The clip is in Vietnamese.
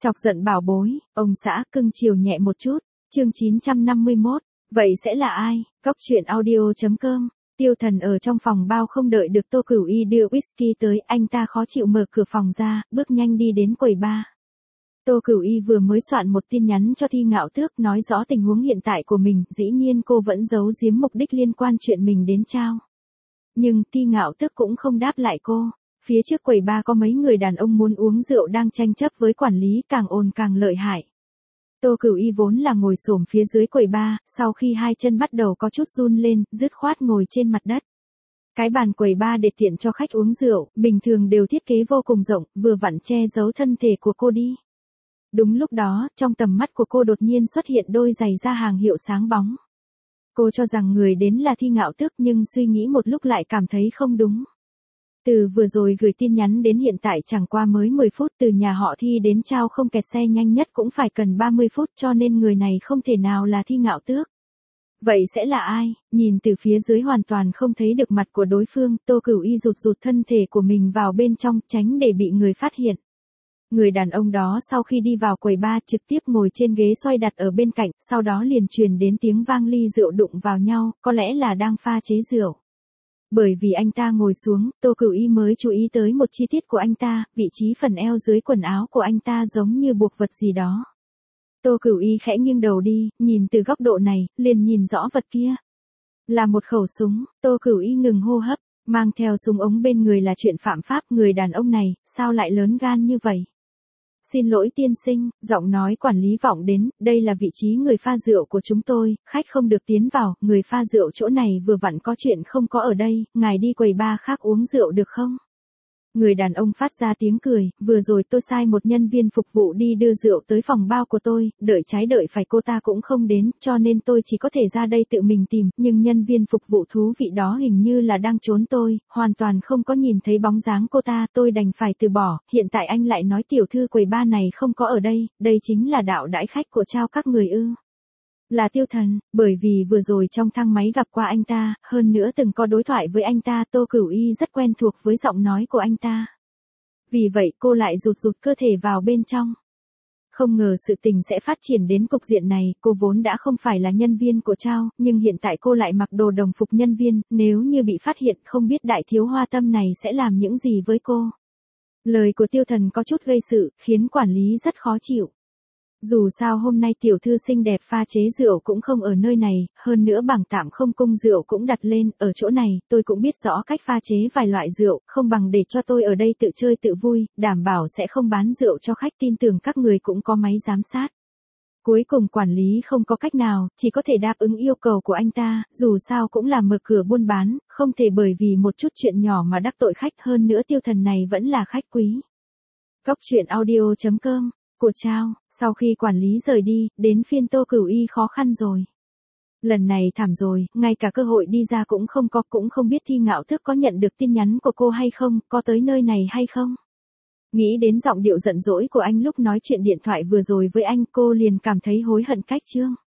Chọc giận bảo bối, ông xã cưng chiều nhẹ một chút. Chương 951. Vậy sẽ là ai? Cóc truyện audio.com. Tiêu Thần ở trong phòng bao không đợi được Tô Cửu Y đưa whisky tới, anh ta khó chịu mở cửa phòng ra, bước nhanh đi đến quầy bar. Tô Cửu Y vừa mới soạn một tin nhắn cho Thi Ngạo Tước nói rõ tình huống hiện tại của mình, dĩ nhiên cô vẫn giấu giếm mục đích liên quan chuyện mình đến trao. Nhưng Thi Ngạo Tước cũng không đáp lại cô. Phía trước quầy bar có mấy người đàn ông muốn uống rượu đang tranh chấp với quản lý, càng ồn càng lợi hại. Tô Cửu Y vốn là ngồi xổm phía dưới quầy bar, sau khi hai chân bắt đầu có chút run lên, dứt khoát ngồi trên mặt đất. Cái bàn quầy bar để tiện cho khách uống rượu, bình thường đều thiết kế vô cùng rộng, vừa vặn che giấu thân thể của cô đi. Đúng lúc đó, trong tầm mắt của cô đột nhiên xuất hiện đôi giày da hàng hiệu sáng bóng. Cô cho rằng người đến là Thi Ngạo Tước nhưng suy nghĩ một lúc lại cảm thấy không đúng. Từ vừa rồi gửi tin nhắn đến hiện tại chẳng qua mới 10 phút, từ nhà họ Thi đến trao không kẹt xe nhanh nhất cũng phải cần 30 phút, cho nên người này không thể nào là Thi Ngạo Tước. Vậy sẽ là ai? Nhìn từ phía dưới hoàn toàn không thấy được mặt của đối phương, Tô Cửu Y rụt thân thể của mình vào bên trong, tránh để bị người phát hiện. Người đàn ông đó sau khi đi vào quầy bar trực tiếp ngồi trên ghế xoay đặt ở bên cạnh, sau đó liền truyền đến tiếng vang ly rượu đụng vào nhau, có lẽ là đang pha chế rượu. Bởi vì anh ta ngồi xuống, Tô Cửu Y mới chú ý tới một chi tiết của anh ta, vị trí phần eo dưới quần áo của anh ta giống như buộc vật gì đó. Tô Cửu Y khẽ nghiêng đầu đi, nhìn từ góc độ này, liền nhìn rõ vật kia. Là một khẩu súng. Tô Cửu Y ngừng hô hấp, mang theo súng ống bên người là chuyện phạm pháp, người đàn ông này, sao lại lớn gan như vậy? Xin lỗi tiên sinh, giọng nói quản lý vọng đến, đây là vị trí người pha rượu của chúng tôi, khách không được tiến vào, người pha rượu chỗ này vừa vặn có chuyện không có ở đây, ngài đi quầy bar khác uống rượu được không? Người đàn ông phát ra tiếng cười, vừa rồi tôi sai một nhân viên phục vụ đi đưa rượu tới phòng bao của tôi, đợi trái đợi phải cô ta cũng không đến, cho nên tôi chỉ có thể ra đây tự mình tìm, nhưng nhân viên phục vụ thú vị đó hình như là đang trốn tôi, hoàn toàn không có nhìn thấy bóng dáng cô ta, tôi đành phải từ bỏ, hiện tại anh lại nói tiểu thư quầy bar này không có ở đây, đây chính là đạo đãi khách của trao các người ư? Là Tiêu Thần, bởi vì vừa rồi trong thang máy gặp qua anh ta, hơn nữa từng có đối thoại với anh ta, Tô Cửu Y rất quen thuộc với giọng nói của anh ta. Vì vậy cô lại rụt cơ thể vào bên trong. Không ngờ sự tình sẽ phát triển đến cục diện này, cô vốn đã không phải là nhân viên của trao, nhưng hiện tại cô lại mặc đồ đồng phục nhân viên, nếu như bị phát hiện không biết đại thiếu hoa tâm này sẽ làm những gì với cô. Lời của Tiêu Thần có chút gây sự, khiến quản lý rất khó chịu. Dù sao hôm nay tiểu thư xinh đẹp pha chế rượu cũng không ở nơi này, hơn nữa bảng tạm không cung rượu cũng đặt lên, ở chỗ này, tôi cũng biết rõ cách pha chế vài loại rượu, không bằng để cho tôi ở đây tự chơi tự vui, đảm bảo sẽ không bán rượu cho khách, tin tưởng các người cũng có máy giám sát. Cuối cùng quản lý không có cách nào, chỉ có thể đáp ứng yêu cầu của anh ta, dù sao cũng là mở cửa buôn bán, không thể bởi vì một chút chuyện nhỏ mà đắc tội khách, hơn nữa Tiêu Thần này vẫn là khách quý. Cóc truyện audio.com. Của trao, sau khi quản lý rời đi, đến phiên Tô Cửu Y khó khăn rồi. Lần này thảm rồi, ngay cả cơ hội đi ra cũng không có, cũng không biết Thi Ngạo Tước có nhận được tin nhắn của cô hay không, có tới nơi này hay không. Nghĩ đến giọng điệu giận dỗi của anh lúc nói chuyện điện thoại vừa rồi với anh, cô liền cảm thấy hối hận cách chương.